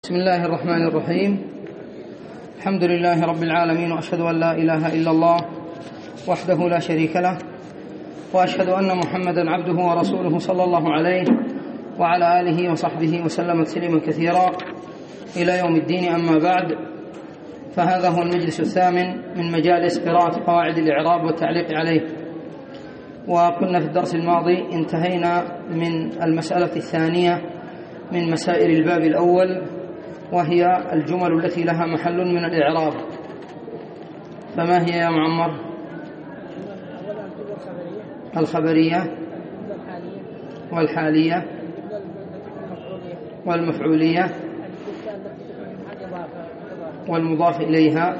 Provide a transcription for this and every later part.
بسم الله الرحمن الرحيم. الحمد لله رب العالمين، وأشهد أن لا إله إلا الله وحده لا شريك له، وأشهد أن محمدا عبده ورسوله صلى الله عليه وعلى آله وصحبه وسلم تسليما كثيرا إلى يوم الدين. أما بعد، فهذا هو المجلس الثامن من مجالس قراءة قواعد الإعراب والتعليق عليه. وكنا في الدرس الماضي انتهينا من المسألة الثانية من مسائل الباب الأول، وهي الجمل التي لها محل من الإعراب. فما هي يا معمر؟ الخبرية والحالية والمفعولية والمضاف إليها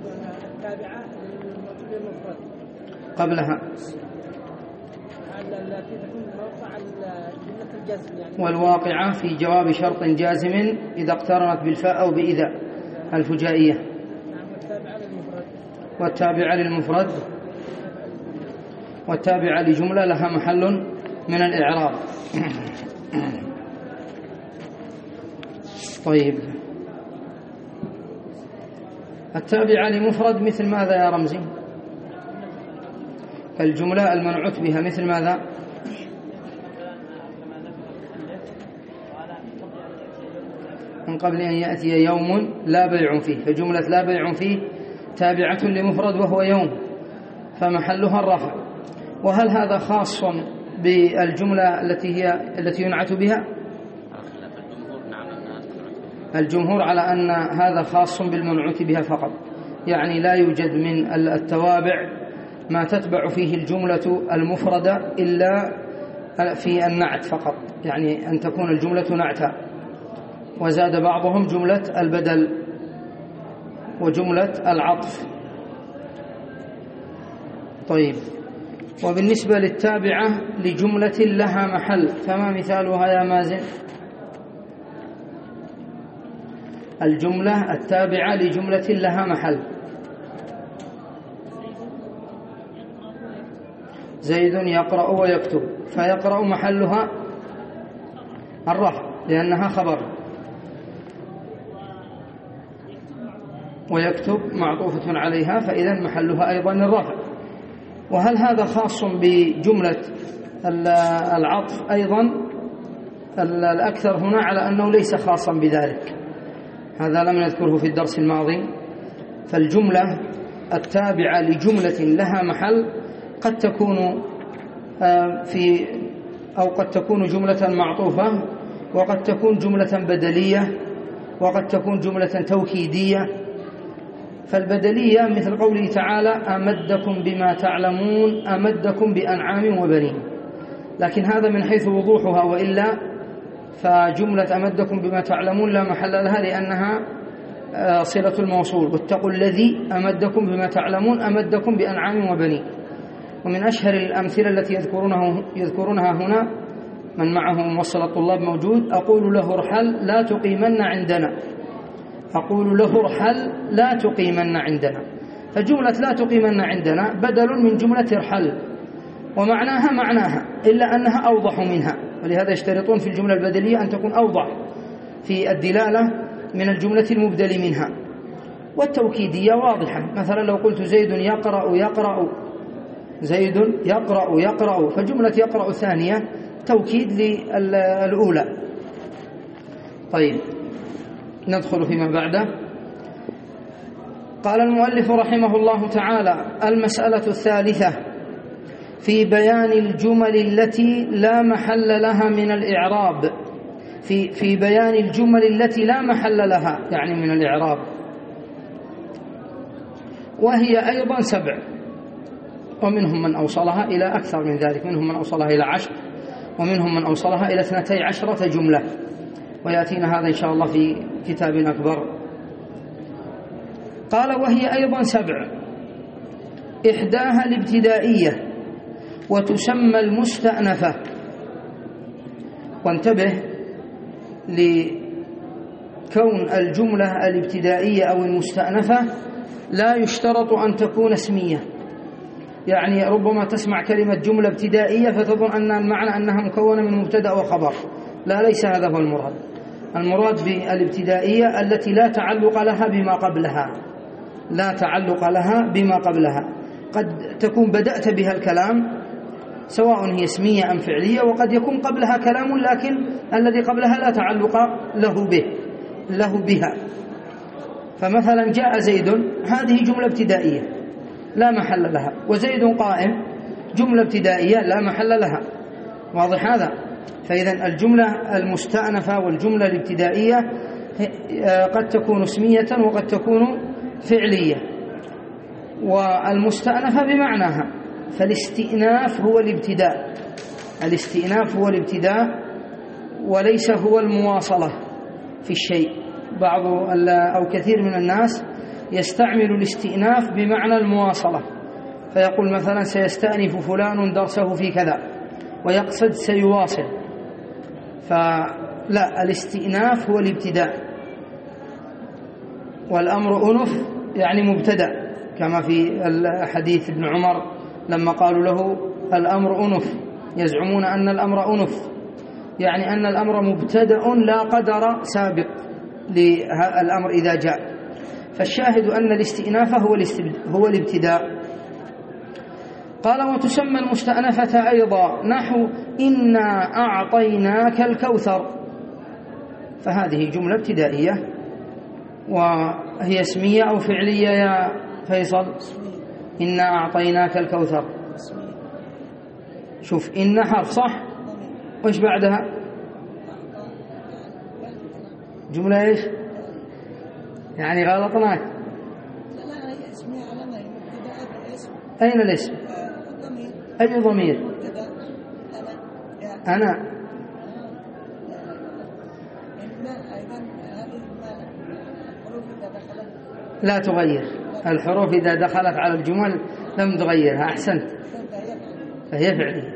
قبلها، والواقعة في جواب شرط جازم إذا اقترنت بالفاء أو بإذا الفجائية، والتابعة للمفرد، والتابعة لجملة لها محل من الإعراب. طيب، التابعة لمفرد مثل ماذا يا رمزي؟ الجملة المنعوت بها مثل ماذا؟ من قبل أن يأتي يوم لا بيع فيه، فجملة لا بيع فيه تابعة لمفرد وهو يوم، فمحلها الرفع. وهل هذا خاص بالجملة التي ينعت بها؟ الجمهور على أن هذا خاص بالمنعوت بها فقط، يعني لا يوجد من التوابع ما تتبع فيه الجملة المفردة إلا في النعت فقط، يعني أن تكون الجملة نعتا. وزاد بعضهم جملة البدل وجملة العطف. طيب، وبالنسبة للتابعة لجملة لها محل، فما مثالها يا مازن؟ الجملة التابعة لجملة لها محل: زيد يقرأ ويكتب، فيقرأ محلها الرفع لأنها خبر، ويكتب معطوفة عليها، فإذا محلها أيضا الرفع. وهل هذا خاص بجملة العطف أيضا؟ الأكثر هنا على أنه ليس خاصا بذلك، هذا لم نذكره في الدرس الماضي. فالجملة التابعة لجملة لها محل قد تكون قد تكون جملة معطوفة، وقد تكون جملة بدلية، وقد تكون جملة توكيدية. فالبدلية مثل قوله تعالى: أمدكم بما تعلمون، أمدكم بأنعام وبنين، لكن هذا من حيث وضوحها، وإلا فجملة أمدكم بما تعلمون لا محل لها لأنها صلة الموصول. واتقوا الذي أمدكم بما تعلمون، أمدكم بأنعام وبنين. ومن أشهر الأمثلة التي يذكرونها هنا، من معه موصل الطلاب موجود: أقول له ارحل لا تقيمن عندنا، أقول له ارحل لا تقيمن عندنا. فجملة لا تقيمن عندنا بدل من جملة ارحل، ومعناها إلا أنها أوضح منها، ولهذا يشترطون في الجملة البدلية أن تكون أوضح في الدلالة من الجملة المبدل منها. والتوكيدية واضحة، مثلا لو قلت زيد يقرأ، زيد يقرأ، فجملة يقرأ ثانية توكيد للأولى. طيب، ندخل فيما بعده. قال المؤلف رحمه الله تعالى: المسألة الثالثة في بيان الجمل التي لا محل لها من الإعراب، في بيان الجمل التي لا محل لها يعني من الإعراب، وهي أيضا 7، ومنهم من أوصلها إلى أكثر من ذلك، منهم من أوصلها إلى 10، ومنهم من أوصلها إلى 12 جملة، ويأتينا هذا إن شاء الله في كتاب أكبر. قال: وهي أيضا 7، إحداها الابتدائية وتسمى المستأنفة. وانتبه لكون الجملة الابتدائية أو المستأنفة لا يشترط أن تكون اسمية، يعني ربما تسمع كلمة جملة ابتدائية فتظن أن المعنى أنها مكونة من مبتدأ وخبر، لا، ليس هذا هو المراد. المراد بالابتدائية التي لا تعلق لها بما قبلها، لا تعلق لها بما قبلها. قد تكون بدأت بها الكلام سواء هي اسمية أم فعلية، وقد يكون قبلها كلام لكن الذي قبلها لا تعلق له بها. فمثلا جاء زيد، هذه جملة ابتدائية لا محل لها، وزيد قائم جملة ابتدائية لا محل لها. واضح هذا؟ فإذا الجملة المستأنفة والجملة الابتدائية قد تكون اسمية وقد تكون فعلية، والمستأنفة بمعناها. فالاستئناف هو الابتداء، الاستئناف هو الابتداء وليس هو المواصلة في الشيء. بعض أو كثير من الناس يستعمل الاستئناف بمعنى المواصلة، فيقول مثلا سيستأنف فلان درسه في كذا، ويقصد سيواصل. فلا، الاستئناف هو الابتداء، والأمر أنف يعني مبتدأ، كما في حديث ابن عمر لما قالوا له الأمر أنف، يزعمون أن الأمر أنف، يعني أن الأمر مبتدأ لا قدر سابق للأمر إذا جاء. فالشاهد أن الاستئناف هو الابتداء. قال وتسمى المستأنفة أيضا نحو إنا أعطيناك الكوثر، فهذه جملة ابتدائية، وهي اسمية أو فعلية يا فيصل؟ إنا أعطيناك الكوثر. شوف إن حرف صح، وإيش بعدها؟ جملة إيش؟ يعني غلطناك. أين الاسم؟ أي ضمير؟ أنا. لا تغير الحروف إذا دخلت على الجمل لم تغيرها. أحسنت، فهي فعلية.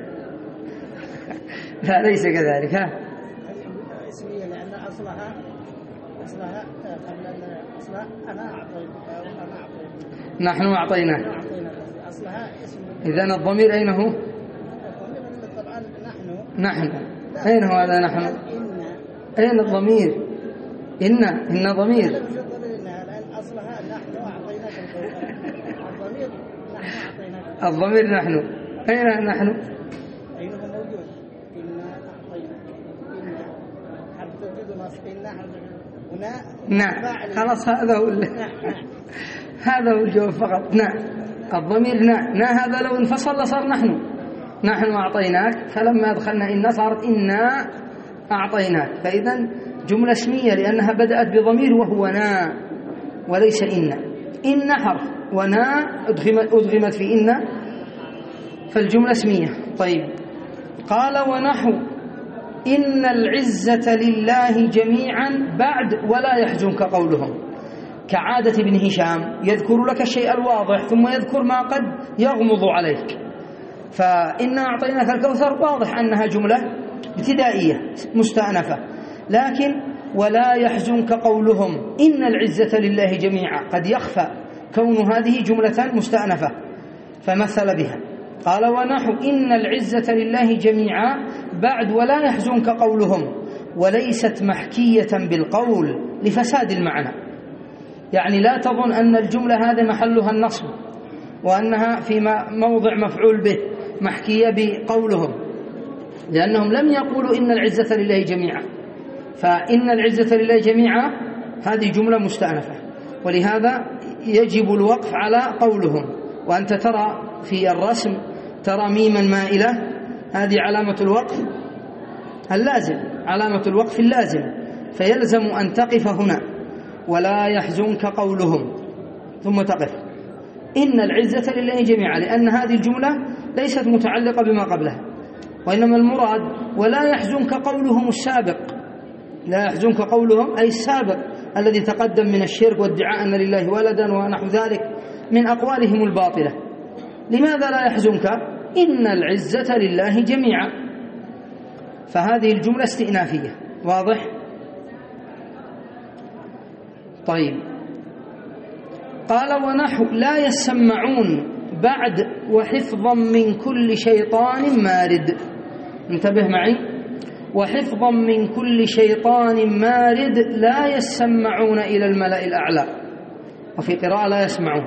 لا ليس كذلك. ها اسمية لأن أصلها قبل أصلها أنا أعطيت، نحن أعطيناك. أصلها اسم. إذن الضمير أين هو؟ طبعا نحن. أين هو هذا نحن؟ أين الضمير؟ إن ضمير. أصلها نحن أعطيناك الضمير، نحن أعطيناك. الضمير نحن. أين نحن؟ أين هو موجود؟ إنا أعطيناك. إنا حرف تجد نص. إنا هنا. نعم خلاص، هذا هو الجواب فقط. نعم الضمير نا هذا لو انفصل لصار نحن أعطيناك، فلما أدخلنا إنا صارت إنا أعطيناك. فإذا جملة اسمية لأنها بدأت بضمير وهو نا وليس إن حرف، ونا أدغمت في إن، فالجملة اسمية. طيب قال ونحو إن العزة لله جميعا بعد ولا يحزنك قولهم، كعادة ابن هشام يذكر لك الشيء الواضح ثم يذكر ما قد يغمض عليك. فإنا أعطيناك الكوثر واضح أنها جملة ابتدائية مستأنفة، لكن ولا يحزنك قولهم إن العزة لله جميعا قد يخفى كون هذه جملة مستأنفة، فمثل بها. قال ونحو إن العزة لله جميعا بعد ولا يحزنك قولهم، وليست محكية بالقول لفساد المعنى. يعني لا تظن أن الجملة هذه محلها النصب وأنها في موضع مفعول به محكية بقولهم، لأنهم لم يقولوا إن العزة لله جميعا. فإن العزة لله جميعا هذه جملة مستأنفة، ولهذا يجب الوقف على قولهم. وأنت ترى في الرسم ترى ميما مائلة، هذه علامة الوقف اللازم، علامة الوقف اللازم، فيلزم أن تقف هنا ولا يحزنك قولهم ثم تقف. إن العزة لله جميعا، لأن هذه الجملة ليست متعلقة بما قبلها، وإنما المراد ولا يحزنك قولهم السابق. لا يحزنك قولهم أي السابق الذي تقدم من الشرك وادعاء أن لله ولدا ونحو ذلك من أقوالهم الباطلة. لماذا لا يحزنك؟ إن العزة لله جميعا. فهذه الجملة استئنافية. واضح؟ طيب قال ونحو لا يسمعون بعد وحفظا من كل شيطان مارد. انتبه معي، وحفظا من كل شيطان مارد لا يسمعون إلى الملأ الأعلى، وفي قراءة لا يسمعون.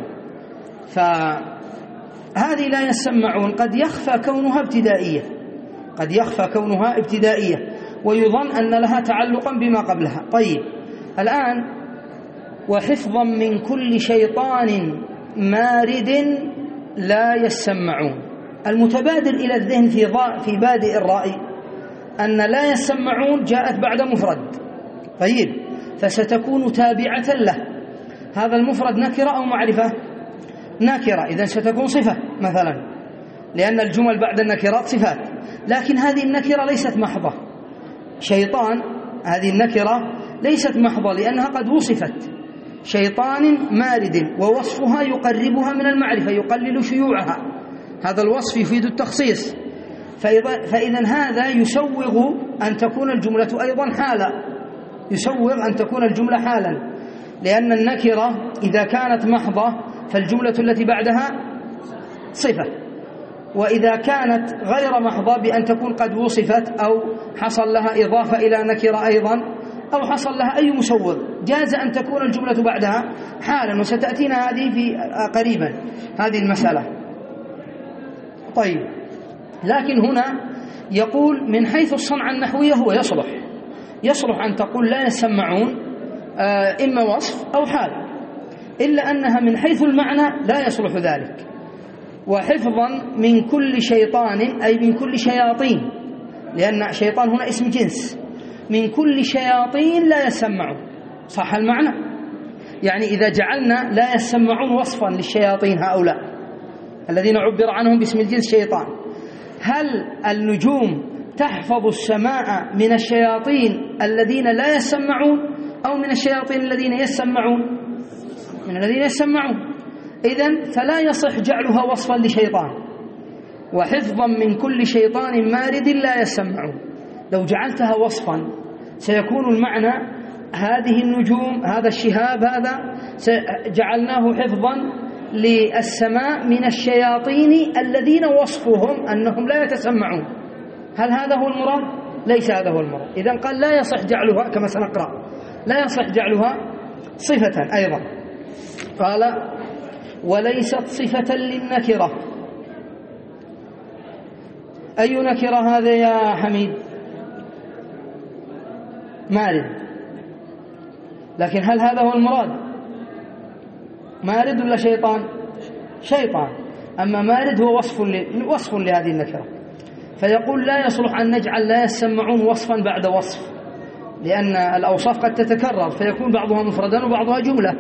فهذه لا يسمعون قد يخفى كونها ابتدائية، قد يخفى كونها ابتدائية ويظن أن لها تعلقا بما قبلها. طيب الآن وحفظا من كل شيطان مارد لا يسمعون، المتبادر إلى الذهن في بادئ الرأي أن لا يسمعون جاءت بعد مفرد، طيب فستكون تابعة له. هذا المفرد نكرة أو معرفة؟ نكرة، إذن ستكون صفة مثلا، لأن الجمل بعد النكرات صفات. لكن هذه النكرة ليست محضة، شيطان هذه النكرة ليست محضة لأنها قد وصفت، شيطان مارد، ووصفها يقربها من المعرفة، يقلل شيوعها، هذا الوصف يفيد التخصيص. فإذا هذا يسوغ أن تكون الجملة أيضا حالا، يسوغ أن تكون الجملة حالا، لأن النكرة إذا كانت محضة فالجملة التي بعدها صفة، وإذا كانت غير محضة بأن تكون قد وصفت أو حصل لها إضافة إلى نكرة أيضا أو حصل لها أي مسوغ جاز أن تكون الجملة بعدها حالا، وستأتينا هذه في قريبا هذه المسألة. طيب لكن هنا يقول من حيث الصنعة النحوية هو يصلح أن تقول لا يسمعون إما وصف أو حال، إلا أنها من حيث المعنى لا يصلح ذلك. وحفظا من كل شيطان أي من كل شياطين، لأن شيطان هنا اسم جنس، من كل شياطين لا يسمعون، صح المعنى؟ يعني إذا جعلنا لا يسمعون وصفا للشياطين هؤلاء الذين عبر عنهم باسم الجنس شيطان، هل النجوم تحفظ السماء من الشياطين الذين لا يسمعون أو من الشياطين الذين يسمعون؟ من الذين يسمعون، إذن فلا يصح جعلها وصفا لشيطان. وحفظا من كل شيطان مارد لا يسمعون، لو جعلتها وصفا سيكون المعنى هذه النجوم، هذا الشهاب، هذا جعلناه حفظا للسماء من الشياطين الذين وصفهم أنهم لا يتسمعون. هل هذا هو المراد؟ ليس هذا هو المراد. إذن قال لا يصح جعلها كما سنقرأ، لا يصح جعلها صفة أيضا. قال وليست صفة للنكرة. أي نكرة هذا يا حميد؟ مارد، لكن هل هذا هو المراد؟ مارد ولا شيطان؟ شيطان. أما مارد هو وصف لهذه النكرة، فيقول لا يصلح أن نجعل لا يسمعون وصفا بعد وصف، لأن الأوصاف قد تتكرر فيكون بعضها مفردا وبعضها جملة.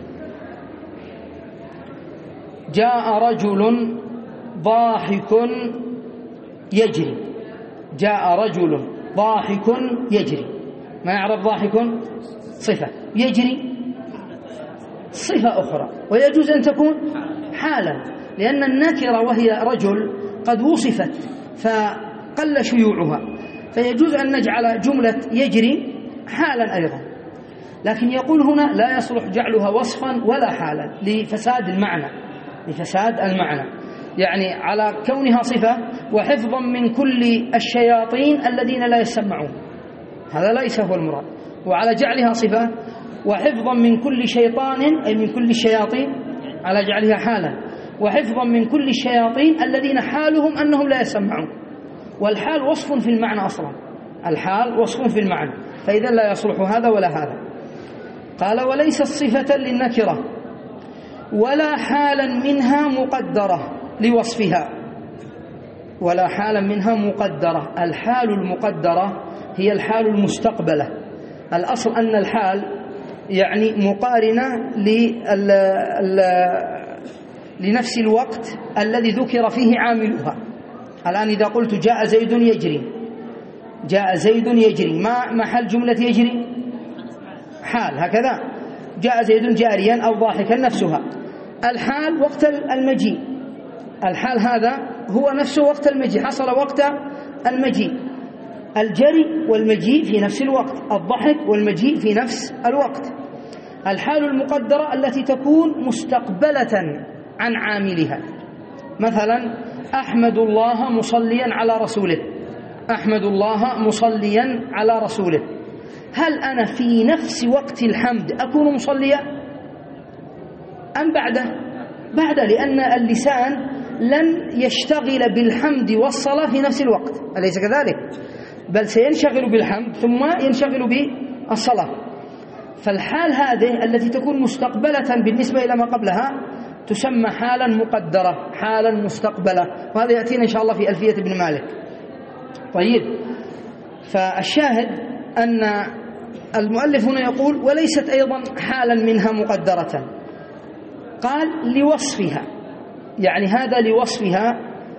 جاء رجل ضاحك يجري، جاء رجل ضاحك يجري، ما يعرف ضاحك صفة، يجري صفة أخرى، ويجوز أن تكون حالا، لأن النكرة وهي رجل قد وصفت فقل شيوعها، فيجوز أن نجعل جملة يجري حالا أيضا. لكن يقول هنا لا يصلح جعلها وصفا ولا حالا لفساد المعنى، لفساد المعنى، يعني على كونها صفة. وحفظا من كل الشياطين الذين لا يسمعون، هذا ليس هو المراد. وعلى جعلها صفة وحفظا من كل شيطان أي من كل الشياطين على جعلها حالا. وحفظا من كل الشياطين الذين حالهم أنهم لا يسمعون، والحال وصف في المعنى أصلا، الحال وصف في المعنى، فإذا لا يصلح هذا ولا هذا. قال وليست صفة للنكرة ولا حالا منها مقدرة لوصفها، ولا حالا منها مقدرة. الحال المقدرة هي الحال المستقبلة. الأصل أن الحال يعني مقارنة لنفس الوقت الذي ذكر فيه عاملها. الآن إذا قلت جاء زيد يجري، جاء زيد يجري، ما محل جملة يجري؟ حال، هكذا جاء زيد جاريا أو ضاحكا نفسها. الحال وقت المجيء، الحال هذا هو نفسه وقت المجيء، حصل وقت المجيء. الجري والمجيء في نفس الوقت، الضحك والمجيء في نفس الوقت. الحال المقدرة التي تكون مستقبلة عن عاملها، مثلا أحمد الله مصليا على رسوله، أحمد الله مصليا على رسوله، هل أنا في نفس وقت الحمد أكون مصليا أم بعده؟ بعده، لأن اللسان لن يشتغل بالحمد والصلاة في نفس الوقت، أليس كذلك؟ بل سينشغل بالحمد ثم ينشغل بالصلاة. فالحال هذه التي تكون مستقبلة بالنسبة إلى ما قبلها تسمى حالا مقدرة، حالا مستقبلة، وهذا يأتينا إن شاء الله في ألفية ابن مالك. طيب، فالشاهد أن المؤلف هنا يقول وليست أيضا حالا منها مقدرة، قال لوصفها، يعني هذا لوصفها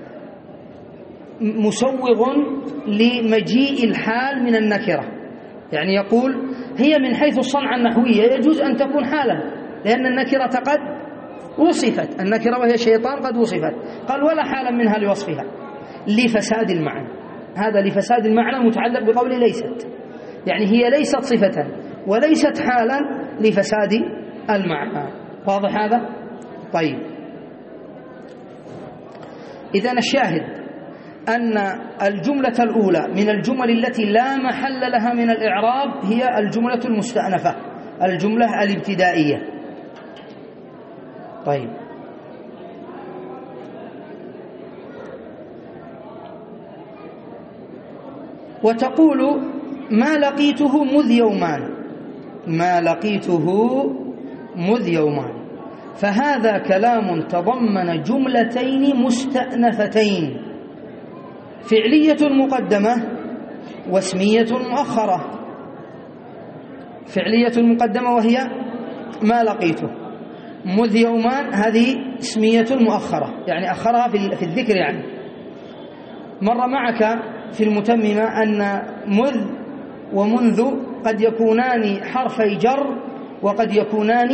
مسوغ لمجيء لمجيء من النكرة، يعني يقول هي من حيث الصنعة النحوية يجوز أن تكون حالا، لأن النكرة قد وصفت، النكرة وهي الشيطان قد وصفت، قال ولا حالا منها لوصفها لفساد المعنى. هذا لفساد المعنى متعلق بقول ليست، يعني هي ليست صفة وليست حالا لفساد المعنى. واضح هذا؟ طيب، إذن الشاهد أن الجملة الأولى من الجمل التي لا محل لها من الإعراب هي الجملة المستأنفة، الجملة الابتدائية. طيب، وتقول ما لقيته مذ يومان، ما لقيته مذ يومان، فهذا كلام تضمن جملتين مستأنفتين، فعلية مقدمة واسمية مؤخرة. فعلية مقدمة وهي ما لقيته، مذ يومان هذه اسمية مؤخرة، يعني أخرها في الذكر. يعني مر معك في المتممة أن مذ ومنذ قد يكونان حرفي جر وقد يكونان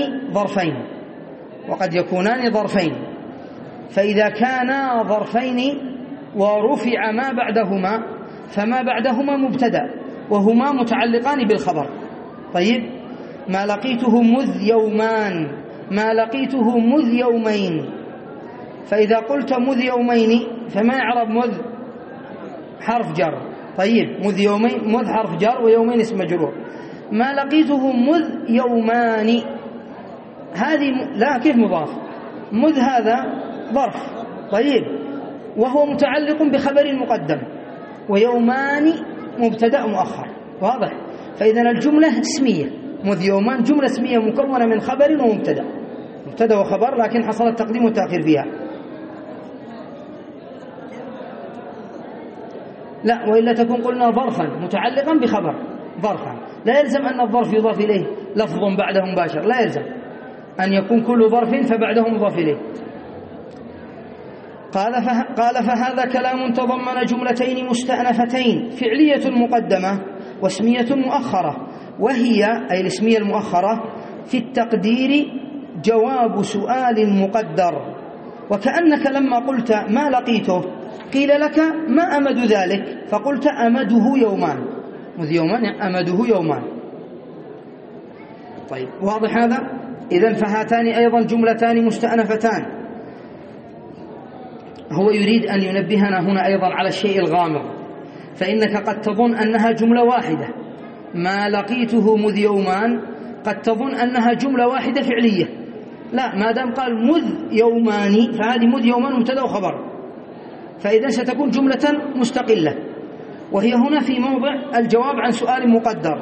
ظرفين، فإذا كانا ظرفين ورفع ما بعدهما فما بعدهما مبتدأ وهما متعلقان بالخبر. طيب، ما لقيته مذ يومان، ما لقيته مذ يومين، فإذا قلت مذ يومين فما يعرب مذ؟ حرف جر. طيب، مذ يومين، مذ حرف جر ويومين اسم مجرور. ما لقيته مذ يومان، هذه لا، كيف مضاف؟ مذ هذا ظرف، طيب، وهو متعلق بخبر مقدم، ويومان مبتدأ مؤخر. واضح؟ فإذا الجملة اسمية، مذ يومان جملة اسمية مكونة من خبر ومبتدأ، مبتدأ وخبر، لكن حصل التقديم والتأخير فيها. لا، وإلا تكون قلنا ظرفا متعلقا بخبر، ظرفا، لا يلزم أن الظرف يضاف إليه لفظ بعده مباشر، لا يلزم أن يكون كل ظرف فبعده مضاف إليه. قال فهذا كلام تضمن جملتين مستأنفتين، فعلية مقدمة واسمية مؤخرة، وهي أي الاسمية المؤخرة في التقدير جواب سؤال مقدر، وكأنك لما قلت ما لقيته قيل لك ما أمد ذلك، فقلت أمده يومان، مذ يومان أمده يومان. طيب، واضح هذا؟ إذن فهاتان أيضا جملتان مستأنفتان. هو يريد أن ينبهنا هنا أيضا على الشيء الغامض، فإنك قد تظن أنها جملة واحدة، ما لقيته مذ يومان قد تظن أنها جملة واحدة فعلية، لا، ما دام قال مذ يومان فهذه مذ يومان مبتدأ وخبر، فإذا ستكون جملة مستقلة، وهي هنا في موضع الجواب عن سؤال مقدر.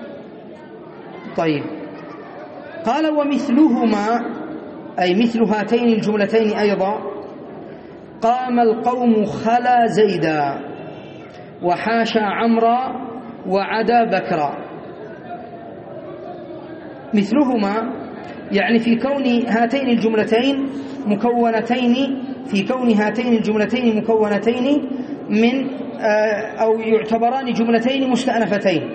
طيب، قال ومثلهما أي مثل هاتين الجملتين أيضا قام القوم خلا زيدا وحاشا عمرا وعدا بكرا. مثلهما يعني في كون هاتين الجملتين مكونتين من أو يعتبران جملتين مستأنفتين.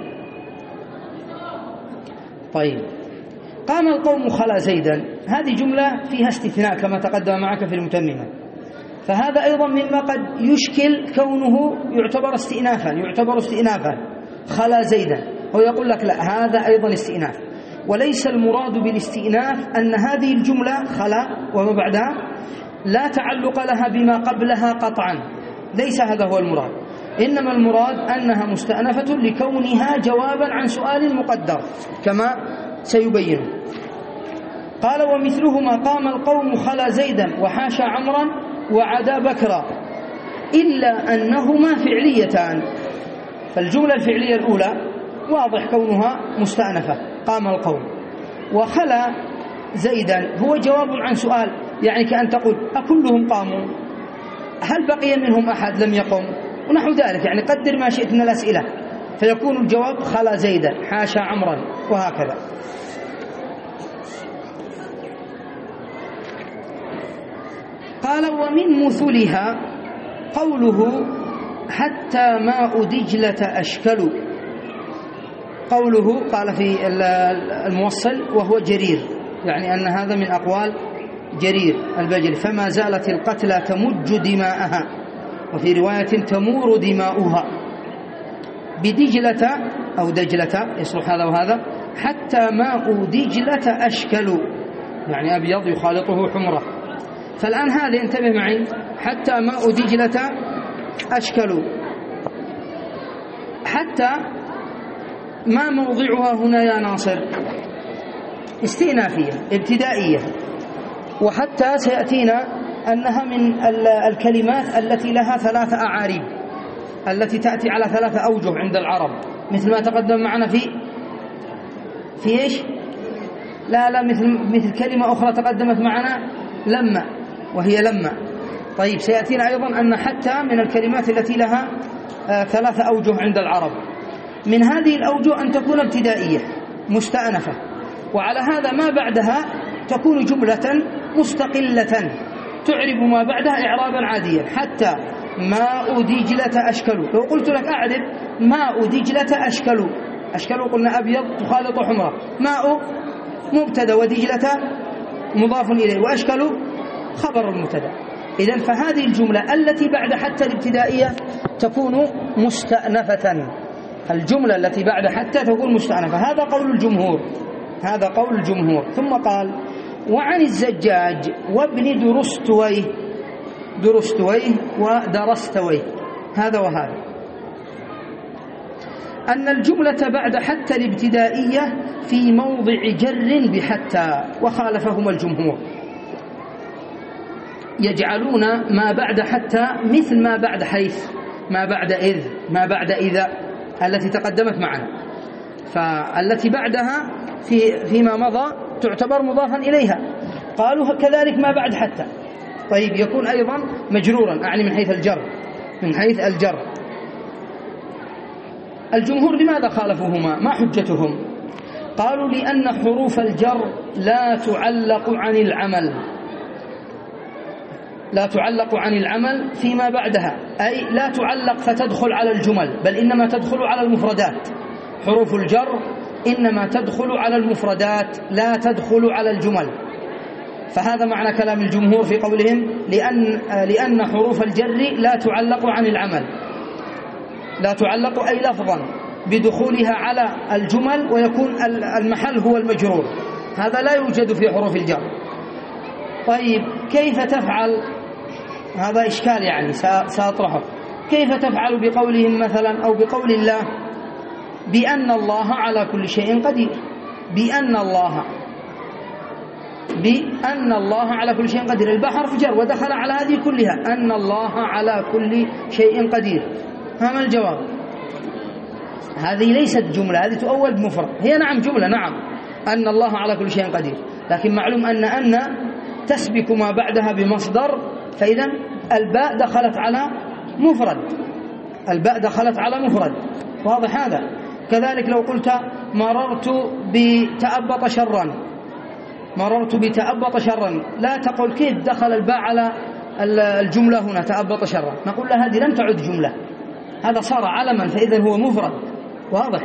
طيب، قام القوم خلا زيدا، هذه جملة فيها استثناء كما تقدم معك في المتممة، فهذا أيضا مما قد يشكل كونه يعتبر استئنافا خلا زيدا. هو يقول لك لا، هذا أيضا استئناف، وليس المراد بالاستئناف أن هذه الجملة خلا وما بعدها لا تعلق لها بما قبلها قطعا، ليس هذا هو المراد، إنما المراد أنها مستأنفة لكونها جوابا عن سؤال مقدر كما سيبين. قال ومثلهما قام القوم خلا زيدا وحاشا عمرا وعدا بكرا إلا أنهما فعليتان. فالجملة الفعلية الأولى واضح كونها مستأنفة قام القوم، وخلا زيدا هو جواب عن سؤال، يعني كأن تقول أكلهم قاموا؟ هل بقي منهم أحد لم يقم؟ ونحو ذلك، يعني قدر ما شئت من الأسئلة، فيكون الجواب خلا زيدا حاشا عمرا وهكذا. قال ومن مثلها قوله حتى ماء دجلة أشكل. قوله قال في الموصل وهو جرير، يعني أن هذا من أقوال جرير البجلي، فما زالت القتلى تمج دماءها، وفي رواية تمور دماؤها بدجلة أو دجلة يصلح هذا وهذا، حتى ماء دجلة أشكل، يعني أبيض يخالطه حمرة. فالآن هذا انتبه معي، حتى ماء دجلة أشكل، حتى ما موضعها هنا يا ناصر؟ استئنافية ابتدائية، وحتى سيأتينا أنها من الكلمات التي لها 3 أعاريب، التي تأتي على 3 أوجه عند العرب، مثل ما تقدم معنا في إيش؟ لا مثل كلمة أخرى تقدمت معنا لما، وهي لما. طيب سيأتينا أيضا أن حتى من الكلمات التي لها 3 أوجه عند العرب. من هذه الأوجه أن تكون ابتدائية مستأنفة، وعلى هذا ما بعدها تكون جملة مستقلة تعرب ما بعدها إعرابا عاديا. حتى ماء دجلة أشكل، لو قلت لك أعرب ماء دجلة أشكل، أشكل قلنا أبيض تخالط حمرة، ماء مبتدا ودجلة مضاف إليه وأشكل خبر المبتدا. إذن فهذه الجملة التي بعد حتى الابتدائية تكون مستأنفة، الجملة التي بعد حتى تكون مستأنفة. هذا قول الجمهور، هذا قول الجمهور. ثم قال وعن الزجاج وابن درستويه ودرستويه، هذا وهذا، أن الجملة بعد حتى الابتدائية في موضع جر بحتى، وخالفهما الجمهور، يجعلون ما بعد حتى مثل ما بعد حيث، ما بعد إذ، ما بعد إذا التي تقدمت معنا، فالتي بعدها فيما مضى تعتبر مضافا إليها. قالوا كذلك ما بعد حتى. طيب يكون أيضا مجرورا، أعني من حيث الجر، من حيث الجر. الجمهور لماذا خالفوهما؟ ما حجتهم؟ قالوا لأن حروف الجر لا تعلق عن العمل، لا تعلق عن العمل فيما بعدها، أي لا تعلق فتدخل على الجمل، بل إنما تدخل على المفردات. حروف الجر إنما تدخل على المفردات لا تدخل على الجمل. فهذا معنى كلام الجمهور في قولهم لأن حروف الجر لا تعلق عن العمل، لا تعلق أي لفظا بدخولها على الجمل ويكون المحل هو المجرور، هذا لا يوجد في حروف الجر. طيب كيف تفعل؟ هذا إشكال يعني سأطرحه. كيف تفعل بقولهم مثلا أو بقول الله بأن الله على كل شيء قدير؟ بأن الله على كل شيء قدير، الباء حرف جر ودخل على هذه كلها، أن الله على كل شيء قدير. ما الجواب؟ هذه ليست جملة، هذه تؤول بمفرد. هي نعم جملة، نعم أن الله على كل شيء قدير، لكن معلوم أن تسبق ما بعدها بمصدر، فإذا الباء دخلت على مفرد، الباء دخلت على مفرد، واضح هذا؟ كذلك لو قلت مررت بتأبط شرا، مررت بتأبط شرا، لا تقول كيف دخل الباء على الجملة هنا تأبط شرا، نقول لا هذه لم تعد جملة، هذا صار علما، فإذا هو مفرد، واضح؟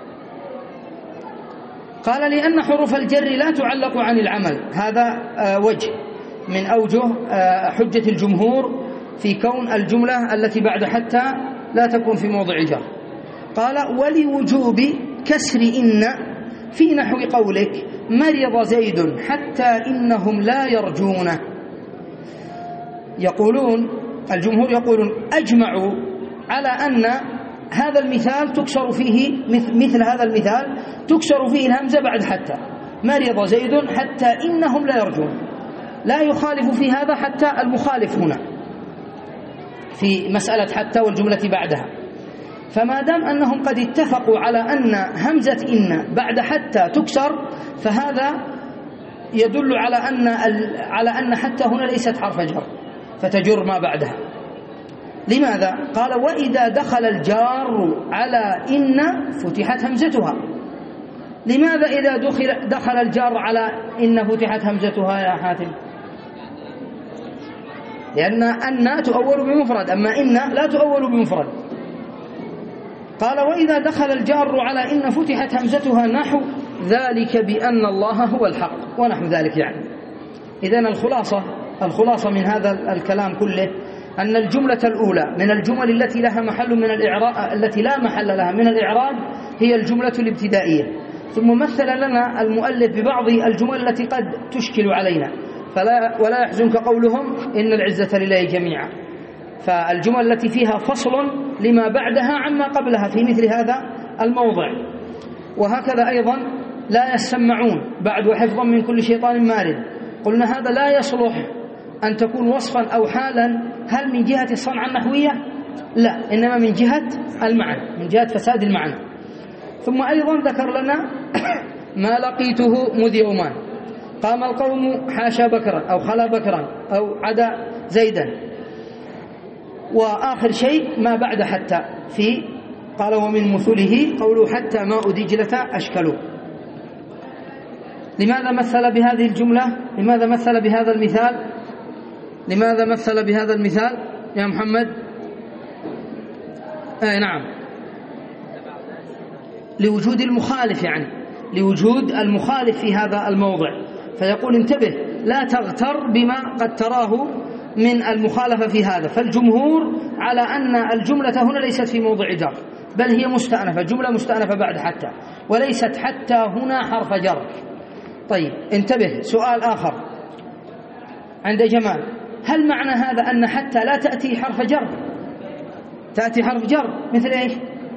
قال لأن حروف الجر لا تعلق عن العمل، هذا وجه من أوجه حجة الجمهور في كون الجملة التي بعد حتى لا تكون في موضع جر. قال ولوجوب كسر إن في نحو قولك مرض زيد حتى إنهم لا يرجونه. يقولون الجمهور يقولون أجمعوا على أن هذا المثال تكسر فيه مثل هذا المثال تكسر فيه الهمزة بعد حتى. مرض زيد حتى إنهم لا يرجون، لا يخالف في هذا حتى المخالف هنا في مسألة حتى والجملة بعدها. فما دام أنهم قد اتفقوا على أن همزة إن بعد حتى تكسر، فهذا يدل على أن حتى هنا ليست حرف جر فتجر ما بعدها. لماذا؟ قال وإذا دخل الجار على إن فتحت همزتها. لماذا إذا دخل الجار على إن فتحت همزتها يا حاتم؟ لأن أن تؤول بمفرد، أما إن لا تؤول بمفرد. قال وإذا دخل الجار على إن فتحت همزتها نحو ذلك بأن الله هو الحق ونحو ذلك. يعني إذن الخلاصة من هذا الكلام كله أن الجملة الأولى من الجمل التي لها محل من الإعراب، التي لا محل لها من الإعراب، هي الجملة الابتدائية. ثم مثل لنا المؤلف ببعض الجمل التي قد تشكل علينا، ولا يحزنك قولهم إن العزة لله جميعا. فالجمل التي فيها فصل لما بعدها عما قبلها في مثل هذا الموضع. وهكذا أيضا لا يسمعون بعد وحفظا من كل شيطان مارد. قلنا هذا لا يصلح أن تكون وصفا أو حالا. هل من جهة الصنعة النحوية؟ لا، إنما من جهة المعنى، من جهة فساد المعنى. ثم أيضا ذكر لنا ما لقيته مذ يومان، قام القوم حاشا بكرا أو خلا بكرا أو عدا زيدا. وآخر شيء ما بعد حتى في قال ومن مثله قولوا حتى ماء دجلة أشكلوا. لماذا مثل بهذه الجملة؟ لماذا مثل بهذا المثال؟ لماذا مثل بهذا المثال يا محمد؟ نعم، لوجود المخالف، يعني لوجود المخالف في هذا الموضع. فيقول انتبه لا تغتر بما قد تراه من المخالفة في هذا. فالجمهور على أن الجملة هنا ليست في موضع جر، بل هي مستأنفة، جملة مستأنفة بعد حتى، وليست حتى هنا حرف جر. طيب انتبه، سؤال آخر عند جمال، هل معنى هذا أن حتى لا تأتي حرف جر؟ تأتي حرف جر مثل إيش؟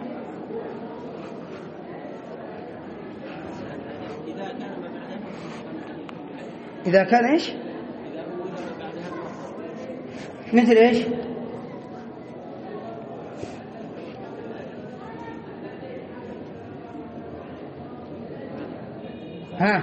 إذا كان إيش؟ مثل إيش؟ ها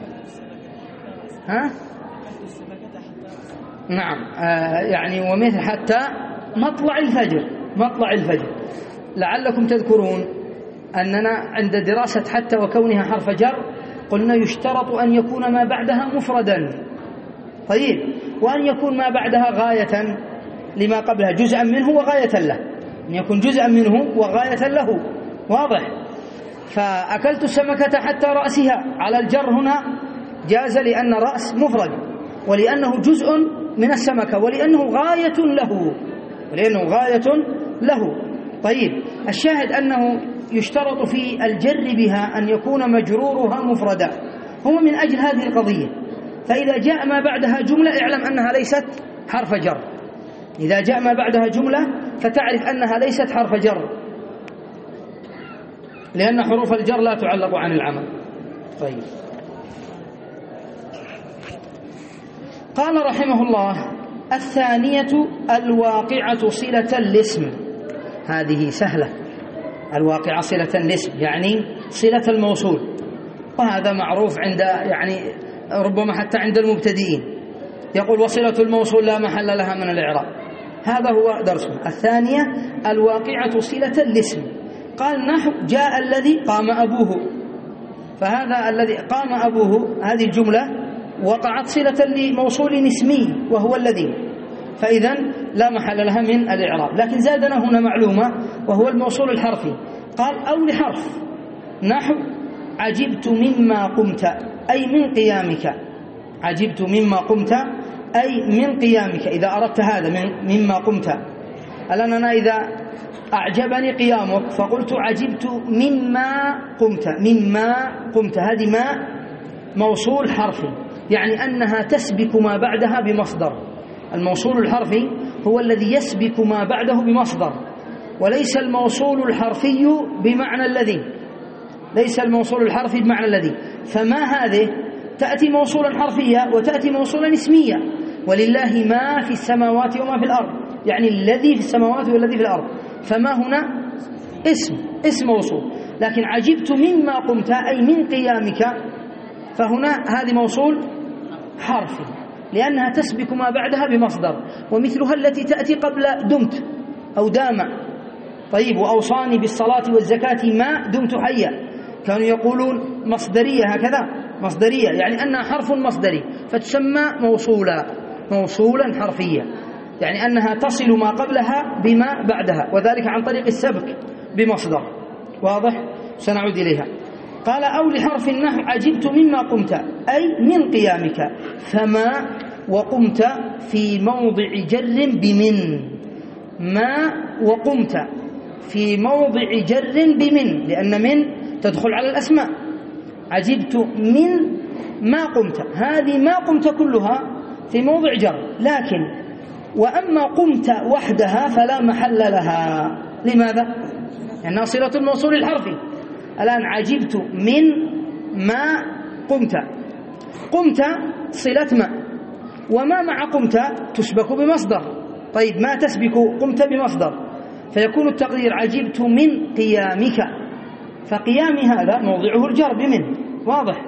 نعم، يعني ومثل حتى مطلع الفجر. لعلكم تذكرون أننا عند دراسة حتى وكونها حرف جر قلنا يشترط أن يكون ما بعدها مفردا. طيب، وأن يكون ما بعدها غاية لما قبلها، جزءا منه وغاية له، أن يكون جزءا منه وغاية له. واضح؟ فأكلت السمكة حتى رأسها، على الجر هنا جاز لأن رأس مفرد، ولأنه جزء من السمكة، ولأنه غاية له. طيب، الشاهد أنه يشترط في الجر بها أن يكون مجرورها مفردا، هو من أجل هذه القضية. فإذا جاء ما بعدها جملة اعلم أنها ليست حرف جر. إذا جاء ما بعدها جملة فتعرف أنها ليست حرف جر، لأن حروف الجر لا تعلق عن العمل. طيب، قال رحمه الله الثانية الواقعة صلة الاسم. هذه سهلة، الواقعة صلة الاسم يعني صلة الموصول، وهذا معروف عند يعني ربما حتى عند المبتدئين، يقول وصلة الموصول لا محل لها من الإعراب. هذا هو درسنا. الثانية الواقعة صلة الاسم. قال نحو جاء الذي قام أبوه، فهذا الذي قام أبوه هذه الجملة وقعت صلة لموصول اسمي وهو الذي، فإذا لا محل لها من الإعراب. لكن زادنا هنا معلومة وهو الموصول الحرفي، قال أو لحرف، نحو عجبت مما قمت أي من قيامك. عجبت مما قمت أي من قيامك، إذا أردت هذا مما قمت. الآن أنا إذا أعجبني قيامك فقلت عجبت مما قمت، هذه ما موصول حرفي، يعني أنها تسبك ما بعدها بمصدر. الموصول الحرفي هو الذي يسبك ما بعده بمصدر. وليس الموصول الحرفي بمعنى الذي، ليس الموصول الحرفي بمعنى الذي. فما هذه تأتي موصولا حرفيا وتأتي موصولا اسميا، ولله ما في السماوات وما في الأرض، يعني الذي في السماوات والذي في الأرض. فما هنا اسم موصول. لكن عجبت مما قمت أي من قيامك، فهنا هذه موصول حرفي لأنها تسبق ما بعدها بمصدر، ومثلها التي تأتي قبل دمت أو دام. طيب، وأوصاني بالصلاة والزكاة ما دمت حيا، كانوا يقولون مصدرية، هكذا مصدرية يعني أنها حرف مصدري فتسمى موصولا حرفيا، يعني أنها تصل ما قبلها بما بعدها، وذلك عن طريق السبك بمصدر. واضح؟ سنعود إليها. قال أو لحرف النحو عجبت مما قمت أي من قيامك، فما وقمت في موضع جر بمن، ما وقمت في موضع جر بمن، لأن من تدخل على الأسماء. عجبت من ما قمت، هذه ما قمت كلها في موضع جر، لكن وأما قمت وحدها فلا محل لها. لماذا؟ لأنها صلة الموصول الحرفي. الآن عجبت من ما قمت صلة ما، وما مع قمت تسبك بمصدر. طيب، ما تسبك قمت بمصدر، فيكون التقدير عجبت من قيامك، فقيام هذا موضعه الجر بمن. واضح؟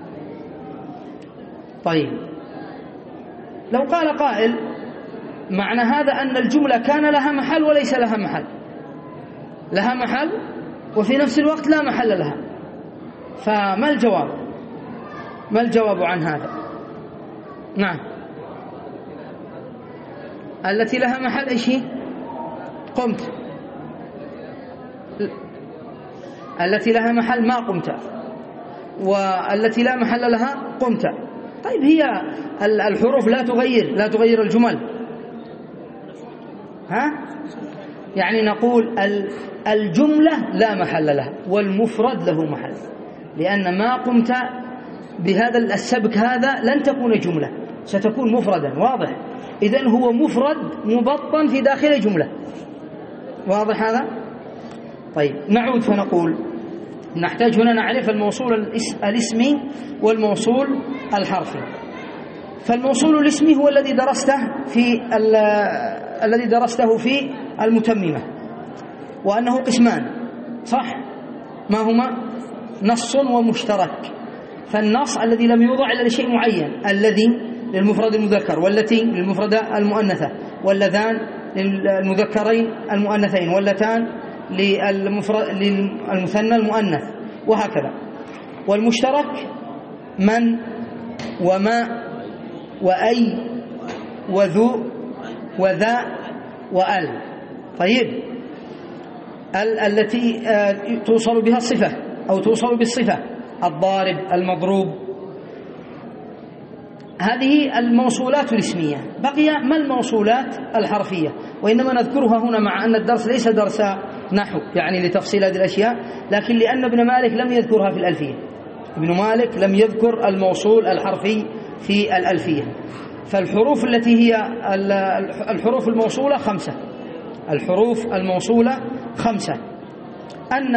طيب، لو قال قائل معنى هذا أن الجملة كان لها محل وليس لها محل، لها محل وفي نفس الوقت لا محل لها، فما الجواب؟ ما الجواب عن هذا؟ نعم، التي لها محل ايش هي؟ قمت. التي لها محل ما قمت، والتي لا محل لها قمت. طيب، هي الحروف لا تغير الجمل، يعني نقول الجملة لا محل لها والمفرد له محل، لأن ما قمت بهذا السبك هذا لن تكون جملة، ستكون مفردا. واضح؟ إذن هو مفرد مبطن في داخل جملة. واضح هذا؟ طيب، نعود فنقول نحتاج هنا نعرف الموصول الاسمي والموصول الحرفي. فالموصول الاسمي هو الذي درسته في المتممة، وأنه قسمان، صح؟ ما هما؟ نص ومشترك. فالنص الذي لم يوضع إلا لشيء معين، الذي للمفرد المذكر، والتي للمفردة المؤنثة، واللذان للمذكرين المؤنثين، واللتان للمثنى المؤنث، وهكذا. والمشترك من وما وأي وذو وذا وأل. طيب، التي توصل بها الصفة أو توصل بالصفة، الضارب، المضروب، هذه الموصولات الاسمية. بقي ما الموصولات الحرفية، وإنما نذكرها هنا مع أن الدرس ليس درس نحو يعني لتفصيل هذه الأشياء، لكن لأن ابن مالك لم يذكرها في الألفية. ابن مالك لم يذكر الموصول الحرفي في الألفية. فالحروف التي هي الحروف الموصولة 5. الحروف الموصولة 5: أن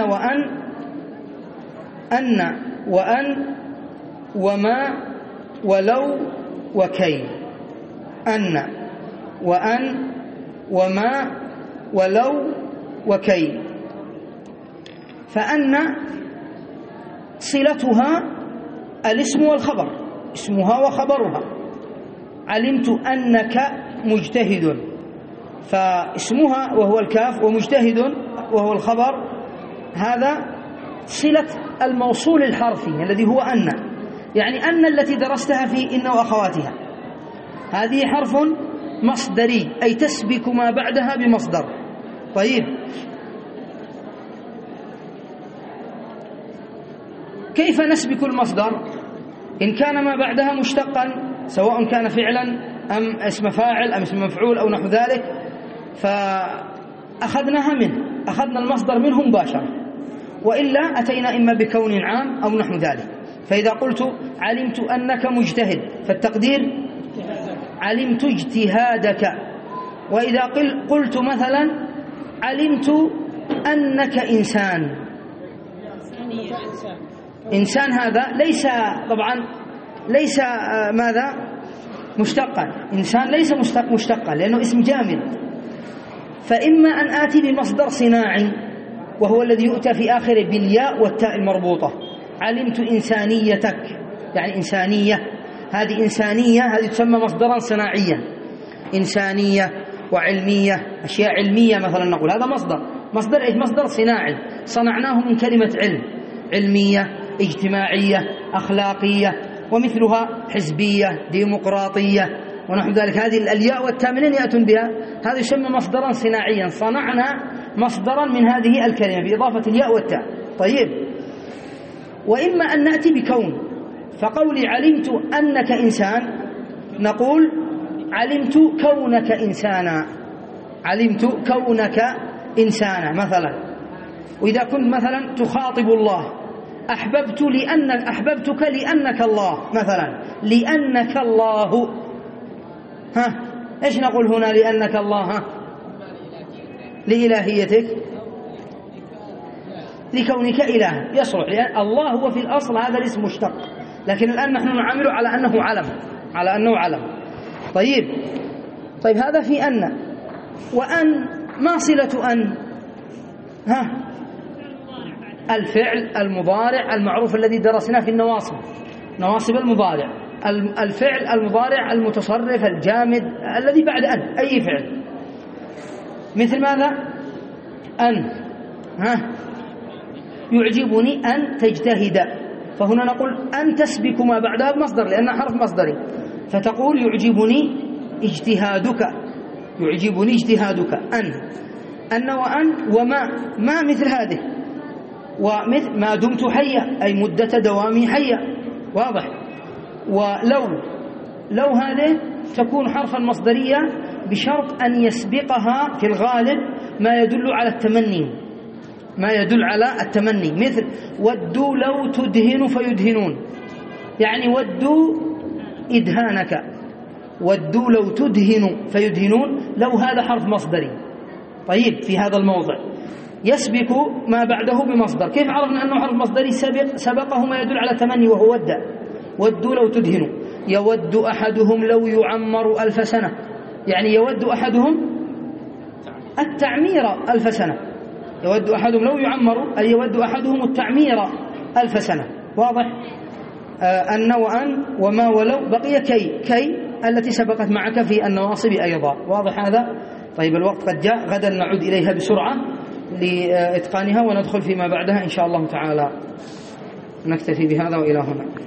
وأن وما ولو وكي. أن وأن وما ولو وكي. فأن صلتها الاسم والخبر، اسمها وخبرها. علمت أنك مجتهد، فاسمها وهو الكاف، ومجتهد وهو الخبر، هذا صلة الموصول الحرفي الذي هو أن، يعني أن التي درستها في إن وأخواتها، هذه حرف مصدري أي تسبك ما بعدها بمصدر. طيب، كيف نسبك المصدر؟ إن كان ما بعدها مشتقا، سواء كان فعلا أم اسم فاعل أم اسم مفعول أو نحو ذلك، فأخذناها منه، أخذنا المصدر منه مباشرة، وإلا أتينا إما بكون عام أو نحو ذلك. فإذا قلت علمت أنك مجتهد، فالتقدير علمت اجتهادك. وإذا قلت مثلا علمت أنك إنسان. إنسان هذا ليس طبعا ليس ماذا مشتقا، إنسان ليس مشتقا لأنه اسم جامد، فإما أن آتي بمصدر صناعي وهو الذي يؤتى في آخره بالياء والتاء المربوطة. علمت إنسانيتك يعني إنسانية، هذه إنسانية هذه تسمى مصدرا صناعيا. إنسانية وعلمية، أشياء علمية مثلا نقول هذا مصدر إيش؟ مصدر صناعي صنعناه من كلمة علم، علمية اجتماعية أخلاقية ومثلها حزبية ديمقراطية ونحو ذلك. هذه الياء والتاء منين يأتون بها؟ هذا يسمى مصدرا صناعيا، صنعنا مصدرا من هذه الكلمة بإضافة الياء والتاء. طيب، وإما أن نأتي بكون، فقولي علمت أنك إنسان نقول علمت كونك إنسانا، علمت كونك إنسانا مثلا. وإذا كنت مثلا تخاطب الله أحببتك لأنك الله مثلا، لأنك الله، إيش نقول هنا؟ لأنك الله، لإلهيتك، لكونك إله يصلح، لأن الله هو في الأصل هذا الاسم مشتق، لكن الآن نحن نعامله على أنه علم، طيب هذا في أن. وأن ما صلة أن؟ الفعل المضارع المعروف الذي درسناه في النواصب، نواصب المضارع، الفعل المضارع المتصرف الجامد الذي بعد أن، أي فعل مثل ماذا؟ أن، يعجبني أن تجتهد، فهنا نقول أن تسبك ما بعدها بمصدر لأنها حرف مصدري، فتقول يعجبني اجتهادك، يعجبني اجتهادك. أن وأن وما، ما مثل هذه، ومثل ما دمت حيا أي مدة دوامي حيا، واضح. ولو هذه تكون حرفا مصدريا بشرط أن يسبقها في الغالب ما يدل على التمني، ما يدل على التمني، مثل ودوا لو تدهن فيدهنون، يعني ودوا إدهانك، ودوا لو تدهن فيدهنون، لو هذا حرف مصدري. طيب، في هذا الموضع يسبق ما بعده بمصدر، كيف عرفنا أنه حرف مصدري؟ سبقه ما يدل على التمني وهو ودوا لو تدهنوا. يود أحدهم لو يعمر 1000 سنة، يعني يود أحدهم التعمير 1000 سنة، يود أحدهم لو يعمر أي يود أحدهم التعمير 1000 سنة، واضح. أن وأن وما ولو، بقي كي التي سبقت معك في النواصب أيضا، واضح هذا. طيب، الوقت قد جاء، غدا نعود إليها بسرعة لإتقانها وندخل فيما بعدها إن شاء الله تعالى. نكتفي بهذا وإلى هنا.